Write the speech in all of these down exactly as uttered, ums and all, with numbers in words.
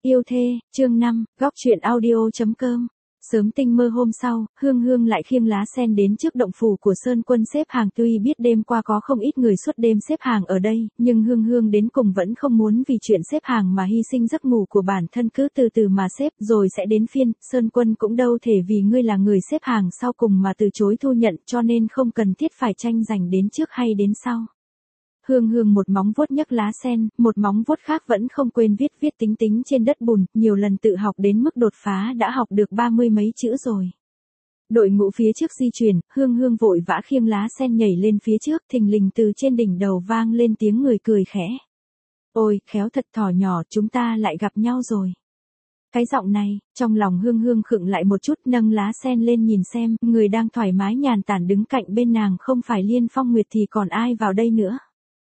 Yêu thê, chương năm, góc truyện audio.com. Sớm tinh mơ hôm sau, Hương Hương lại khiêng lá sen đến trước động phủ của Sơn Quân xếp hàng. Tuy biết đêm qua có không ít người suốt đêm xếp hàng ở đây, nhưng Hương Hương đến cùng vẫn không muốn vì chuyện xếp hàng mà hy sinh giấc ngủ của bản thân, cứ từ từ mà xếp, rồi sẽ đến phiên. Sơn Quân cũng đâu thể vì ngươi là người xếp hàng sau cùng mà từ chối thu nhận, cho nên không cần thiết phải tranh giành đến trước hay đến sau. Hương Hương một móng vuốt nhấc lá sen, một móng vuốt khác vẫn không quên viết viết tính tính trên đất bùn, nhiều lần tự học đến mức đột phá đã học được ba mươi mấy chữ rồi. Đội ngũ phía trước di chuyển, Hương Hương vội vã khiêng lá sen nhảy lên phía trước, thình lình từ trên đỉnh đầu vang lên tiếng người cười khẽ. Ôi, khéo thật thỏ nhỏ, chúng ta lại gặp nhau rồi. Cái giọng này, trong lòng Hương Hương khựng lại một chút, nâng lá sen lên nhìn xem, người đang thoải mái nhàn tản đứng cạnh bên nàng không phải Liên Phong Nguyệt thì còn ai vào đây nữa.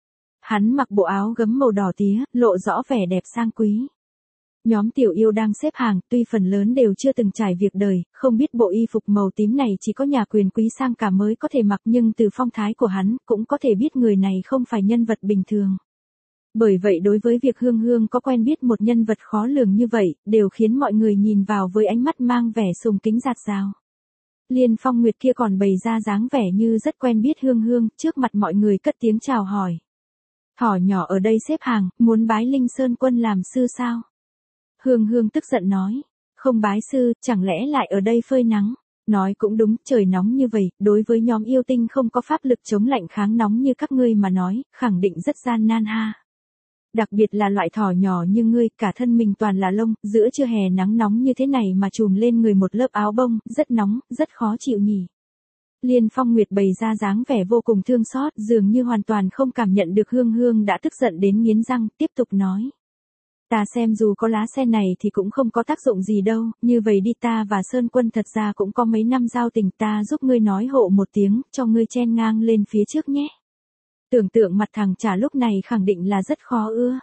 Hắn mặc bộ áo gấm màu đỏ tía, lộ rõ vẻ đẹp sang quý. Nhóm tiểu yêu đang xếp hàng, tuy phần lớn đều chưa từng trải việc đời, không biết bộ y phục màu tím này chỉ có nhà quyền quý sang cả mới có thể mặc, nhưng từ phong thái của hắn, cũng có thể biết người này không phải nhân vật bình thường. Bởi vậy đối với việc Hương Hương có quen biết một nhân vật khó lường như vậy, đều khiến mọi người nhìn vào với ánh mắt mang vẻ sùng kính dạt dào. Liên Phong Nguyệt kia còn bày ra dáng vẻ như rất quen biết Hương Hương, trước mặt mọi người cất tiếng chào hỏi. Thỏ nhỏ ở đây xếp hàng, muốn bái Linh Sơn Quân làm sư sao? Hương Hương tức giận nói, không bái sư, chẳng lẽ lại ở đây phơi nắng? Nói cũng đúng, trời nóng như vậy, đối với nhóm yêu tinh không có pháp lực chống lạnh kháng nóng như các ngươi mà nói, khẳng định rất gian nan ha. Đặc biệt là loại thỏ nhỏ như ngươi, cả thân mình toàn là lông, giữa trưa hè nắng nóng như thế này mà trùm lên người một lớp áo bông, rất nóng, rất khó chịu nhỉ. Liên Phong Nguyệt bày ra dáng vẻ vô cùng thương xót, dường như hoàn toàn không cảm nhận được Hương Hương đã tức giận đến nghiến răng, tiếp tục nói. Ta xem dù có lá sen này thì cũng không có tác dụng gì đâu, như vậy đi, ta và Sơn Quân thật ra cũng có mấy năm giao tình, ta giúp ngươi nói hộ một tiếng, cho ngươi chen ngang lên phía trước nhé. Tưởng tượng mặt thằng trả lúc này khẳng định là rất khó ưa.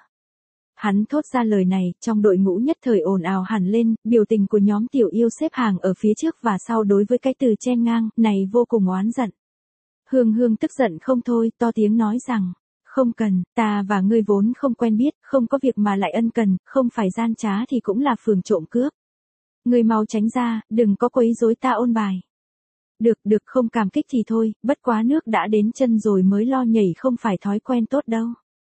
Hắn thốt ra lời này, trong đội ngũ nhất thời ồn ào hẳn lên, biểu tình của nhóm tiểu yêu xếp hàng ở phía trước và sau đối với cái từ chen ngang này vô cùng oán giận. Hương Hương tức giận không thôi, to tiếng nói rằng, không cần, ta và ngươi vốn không quen biết, không có việc mà lại ân cần, không phải gian trá thì cũng là phường trộm cướp. Ngươi mau tránh ra, đừng có quấy rối ta ôn bài. Được, được, không cảm kích thì thôi, bất quá nước đã đến chân rồi mới lo nhảy không phải thói quen tốt đâu.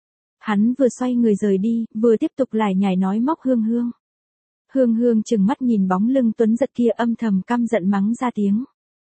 Hắn vừa xoay người rời đi, vừa tiếp tục lải nhải nói móc Hương Hương. Hương Hương chừng mắt nhìn bóng lưng tuấn giật kia âm thầm căm giận mắng ra tiếng.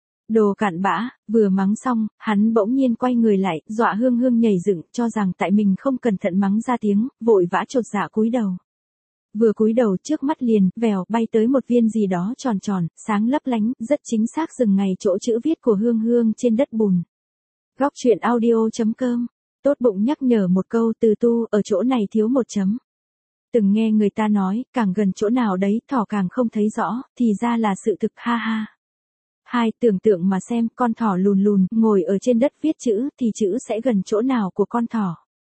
Đồ cặn bã, vừa mắng xong, hắn bỗng nhiên quay người lại, dọa Hương Hương nhảy dựng, cho rằng tại mình không cẩn thận mắng ra tiếng, vội vã chột dạ cúi đầu. Vừa cúi đầu trước mắt liền, vèo, bay tới một viên gì đó tròn tròn, sáng lấp lánh, rất chính xác dừng ngay chỗ chữ viết của Hương Hương trên đất bùn. Góc truyện audio.com. Tốt bụng nhắc nhở một câu, từ tu, ở chỗ này thiếu một chấm. Từng nghe người ta nói, càng gần chỗ nào đấy, thỏ càng không thấy rõ, thì ra là sự thực, ha ha. Hai, tưởng tượng mà xem, con thỏ lùn lùn, ngồi ở trên đất viết chữ, thì chữ sẽ gần chỗ nào của con thỏ.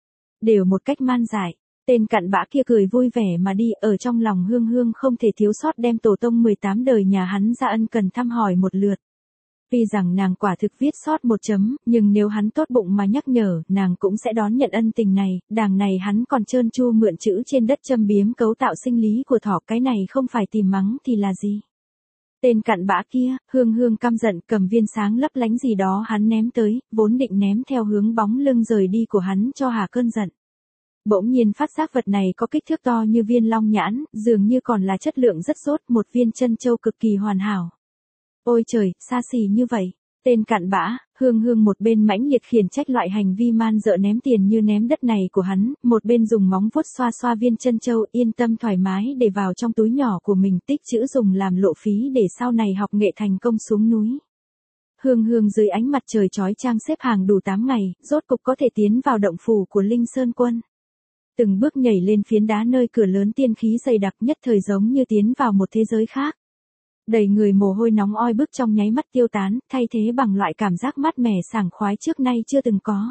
Đều một cách man dại. Tên cặn bã kia cười vui vẻ mà đi, ở trong lòng Hương Hương không thể thiếu sót đem tổ tông mười tám đời nhà hắn ra ân cần thăm hỏi một lượt. Vì rằng nàng quả thực viết sót một chấm, nhưng nếu hắn tốt bụng mà nhắc nhở, nàng cũng sẽ đón nhận ân tình này, đằng này hắn còn trơn tru mượn chữ trên đất châm biếm cấu tạo sinh lý của thỏ, cái này không phải tìm mắng thì là gì. Tên cặn bã kia, Hương Hương căm giận, cầm viên sáng lấp lánh gì đó hắn ném tới, vốn định ném theo hướng bóng lưng rời đi của hắn cho hà cơn giận. Bỗng nhiên phát giác vật này có kích thước to như viên long nhãn, dường như còn là chất lượng rất tốt, một viên chân châu cực kỳ hoàn hảo. Ôi trời, xa xỉ như vậy. Tên cặn bã, Hương Hương một bên mãnh liệt khiển trách loại hành vi man dợ ném tiền như ném đất này của hắn, một bên dùng móng vuốt xoa xoa viên chân châu, yên tâm thoải mái để vào trong túi nhỏ của mình, tích chữ dùng làm lộ phí để sau này học nghệ thành công xuống núi. Hương Hương dưới ánh mặt trời chói chang xếp hàng đủ tám ngày, rốt cục có thể tiến vào động phủ của Linh Sơn Quân. Từng bước nhảy lên phiến đá nơi cửa lớn tiên khí dày đặc, nhất thời giống như tiến vào một thế giới khác. Đầy người mồ hôi nóng oi bức trong nháy mắt tiêu tán, thay thế bằng loại cảm giác mát mẻ sảng khoái trước nay chưa từng có.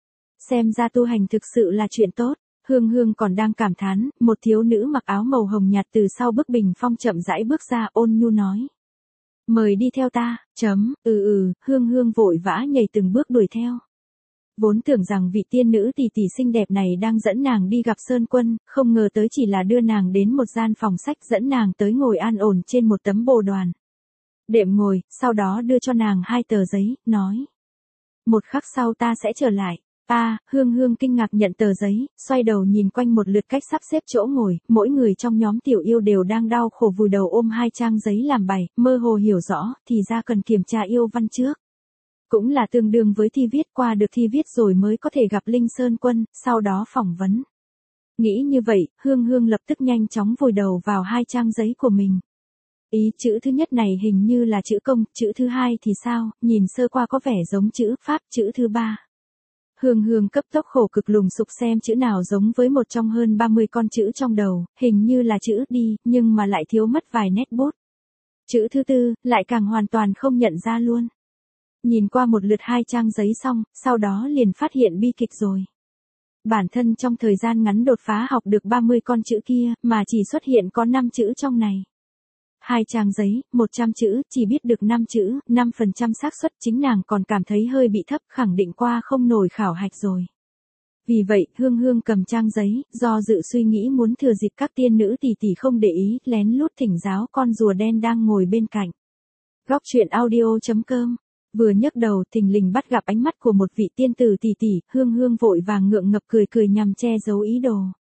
Xem ra tu hành thực sự là chuyện tốt. Hương Hương còn đang cảm thán, một thiếu nữ mặc áo màu hồng nhạt từ sau bức bình phong chậm rãi bước ra, ôn nhu nói. Mời đi theo ta, chấm, ừ ừ, Hương Hương vội vã nhảy từng bước đuổi theo. Vốn tưởng rằng vị tiên nữ tỷ tỷ xinh đẹp này đang dẫn nàng đi gặp Sơn Quân, không ngờ tới chỉ là đưa nàng đến một gian phòng sách dẫn nàng tới ngồi an ổn trên một tấm bồ đoàn. Đệm ngồi, sau đó đưa cho nàng hai tờ giấy, nói. Một khắc sau ta sẽ trở lại. Ta, Hương Hương kinh ngạc nhận tờ giấy, xoay đầu nhìn quanh một lượt cách sắp xếp chỗ ngồi, mỗi người trong nhóm tiểu yêu đều đang đau khổ vùi đầu ôm hai trang giấy làm bài, mơ hồ hiểu rõ, thì ra cần kiểm tra yêu văn trước. Cũng là tương đương với thi viết, qua được thi viết rồi mới có thể gặp Linh Sơn Quân, sau đó phỏng vấn. Nghĩ như vậy, Hương Hương lập tức nhanh chóng vùi đầu vào hai trang giấy của mình. Ý chữ thứ nhất này hình như là chữ công, chữ thứ hai thì sao, nhìn sơ qua có vẻ giống chữ Pháp, chữ thứ ba. Hương Hương cấp tốc khổ cực lùng sục xem chữ nào giống với một trong hơn ba mươi con chữ trong đầu, hình như là chữ đi, nhưng mà lại thiếu mất vài nét bút. Chữ thứ tư, lại càng hoàn toàn không nhận ra luôn. Nhìn qua một lượt hai trang giấy xong, sau đó liền phát hiện bi kịch rồi. Bản thân trong thời gian ngắn đột phá học được ba mươi con chữ kia, mà chỉ xuất hiện có năm chữ trong này. Hai trang giấy, một trăm chữ, chỉ biết được năm chữ, năm phần trăm xác suất chính nàng còn cảm thấy hơi bị thấp, khẳng định qua không nổi khảo hạch rồi. Vì vậy, Hương Hương cầm trang giấy, do dự suy nghĩ muốn thừa dịp các tiên nữ tỷ tỷ không để ý, lén lút thỉnh giáo con rùa đen đang ngồi bên cạnh. Góc truyện audio chấm com. Vừa nhấc đầu, thình lình bắt gặp ánh mắt của một vị tiên tử tỷ tỷ, Hương Hương vội vàng ngượng ngập cười cười nhằm che giấu ý đồ.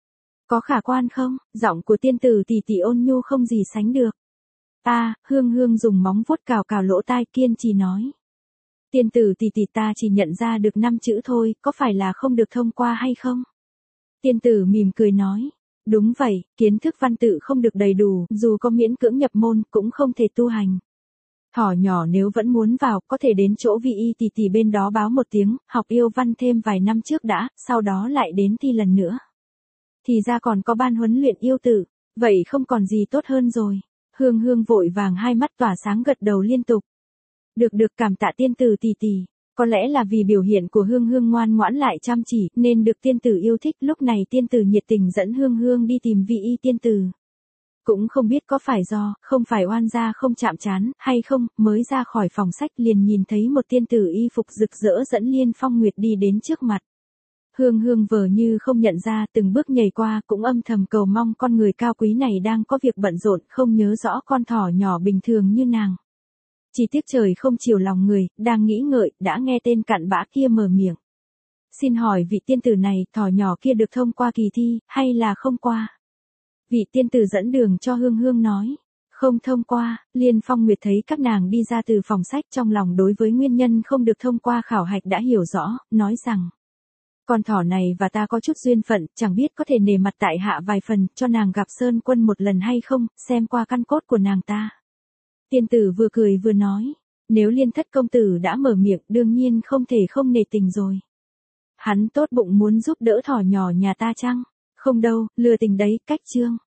Có khả quan không? Giọng của tiên tử tỷ tỷ ôn nhu không gì sánh được. Ta, Hương Hương dùng móng vuốt cào cào lỗ tai kiên trì nói. Tiên tử tỷ tỷ ta chỉ nhận ra được năm chữ thôi, có phải là không được thông qua hay không? Tiên tử mỉm cười nói. Đúng vậy, kiến thức văn tự không được đầy đủ, dù có miễn cưỡng nhập môn, cũng không thể tu hành. Thỏ nhỏ nếu vẫn muốn vào, có thể đến chỗ vị y tỷ tỷ bên đó báo một tiếng, học yêu văn thêm vài năm trước đã, sau đó lại đến thi lần nữa. Thì ra còn có ban huấn luyện yêu tử, vậy không còn gì tốt hơn rồi. Hương Hương vội vàng hai mắt tỏa sáng gật đầu liên tục. Được được cảm tạ tiên tử tỷ tỷ. Có lẽ là vì biểu hiện của Hương Hương ngoan ngoãn lại chăm chỉ, nên được tiên tử yêu thích, lúc này tiên tử nhiệt tình dẫn Hương Hương đi tìm vị y tiên tử. Cũng không biết có phải do, không phải oan gia không chạm trán, hay không, mới ra khỏi phòng sách liền nhìn thấy một tiên tử y phục rực rỡ dẫn Liên Phong Nguyệt đi đến trước mặt. Hương Hương vờ như không nhận ra, từng bước nhảy qua, cũng âm thầm cầu mong con người cao quý này đang có việc bận rộn, không nhớ rõ con thỏ nhỏ bình thường như nàng. Chỉ tiếc trời không chiều lòng người, đang nghĩ ngợi, đã nghe tên cặn bã kia mở miệng. Xin hỏi vị tiên tử này, thỏ nhỏ kia được thông qua kỳ thi, hay là không qua? Vị tiên tử dẫn đường cho Hương Hương nói. Không thông qua. Liên Phong Nguyệt thấy các nàng đi ra từ phòng sách, trong lòng đối với nguyên nhân không được thông qua khảo hạch đã hiểu rõ, nói rằng. Con thỏ này và ta có chút duyên phận, chẳng biết có thể nể mặt tại hạ vài phần, cho nàng gặp Sơn Quân một lần hay không, xem qua căn cốt của nàng ta. Tiên tử vừa cười vừa nói. Nếu Liên thất công tử đã mở miệng, đương nhiên không thể không nể tình rồi. Hắn tốt bụng muốn giúp đỡ thỏ nhỏ nhà ta chăng? Không đâu, lừa tình đấy, cách chương.